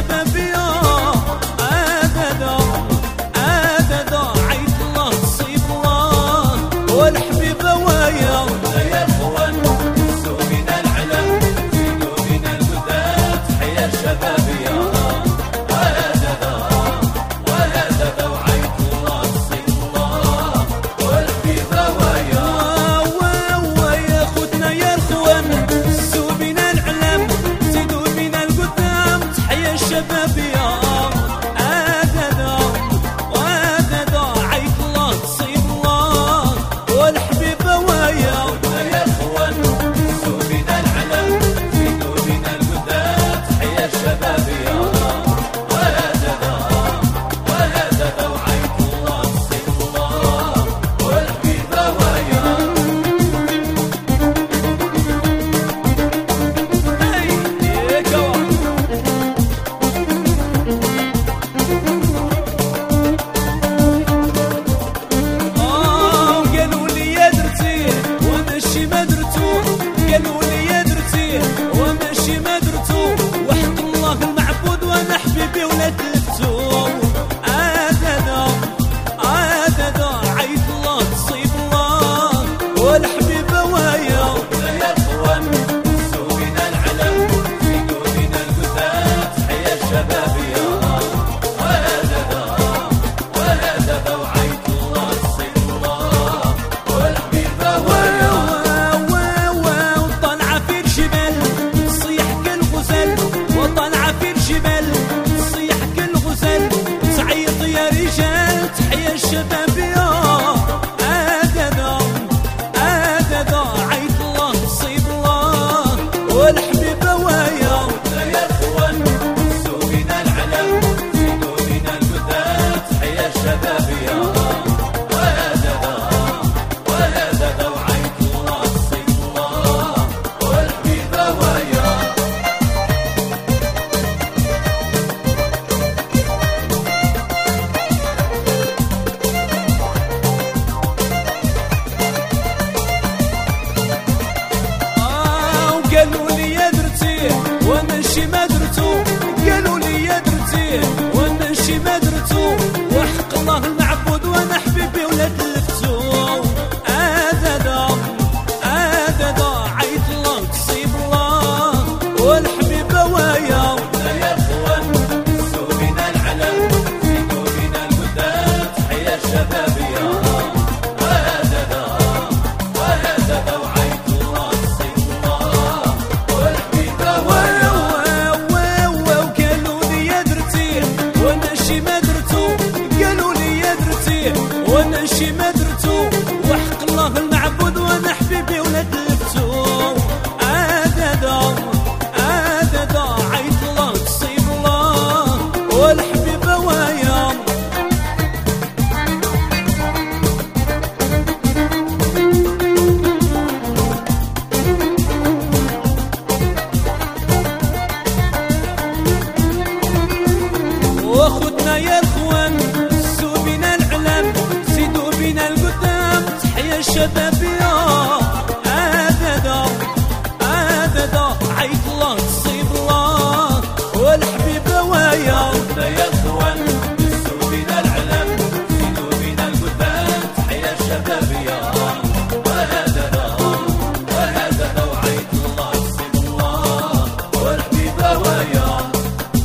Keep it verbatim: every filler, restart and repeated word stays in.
الشباب يا عددا عددا عيد الله تصيب الله والحبيبة ويا يا اخوان سوقنا العلم في قلوبنا الجداد تحيا الشباب يا عددا وعددا وعيد الله تصيب الله والحبيبة ويا ويا خدنا يا اخوان سوقنا العلم زيدوا بينا القدام تحيا الشباب يا عددا وعددا عيد الله تصيب الله والحبيبة ويا يا اخوان سوقنا العلم في قلوبنا الجداد تحيا الشباب يا وعددا وعددا وعيد الله تصيب الله والحبيبة ويا آه قالوا لي يا درتي وماشي ما درتو قالوا لي يا درتي وماشي ما درتو وحق الله المعبود وانا حبيبي ولا تلفتو عددا عددا عيد الله تصيب الله والحبيبة ويا يا اخوان سوقنا العلم في قلوبنا الجداد تحيا الشباب يا وعددا وعددا وعيد الله تصيب الله والحبيبة ويا وطالعة في الجبال تصيح كالغزال وطالعة في الجبال تصيح كالغزال تعيط يا رجال تحيا الشباب يا عددا عددا عيد الله تصيب الله والحبيبة ويا يا اخوان سوقنا العلم في قلوبنا الجداد تحيا الشباب يا وعددا وعددا وعيد الله تصيب الله والحبيبة ويا آه وقالوا لي يا درتي وماشي ما درتو قالوا لي يا درتي وماشي ما درتو وحق الله المعبود وانا حبيبي ولا تلفتو عددا عددا عيد الله تصيب الله والحبيبة ويا يا اخوان سوقنا العلم في قلوبنا الجداد تحيا الشباب يا وعددا وعددا وعيد الله تصيب الله والحبيبة ويا وقالوا لي يا درتي وماشي ما درتو قالوا لي يا درتي وماشي ما درتو وحق الله المعبود وانا حبيبي ولا تلفتو عددا عددا عيد الله تصيب الله والحبيبة ويا وخدنا يا اخوان سوق بينا العلم زيدوا بينا القدام تحيا الشباب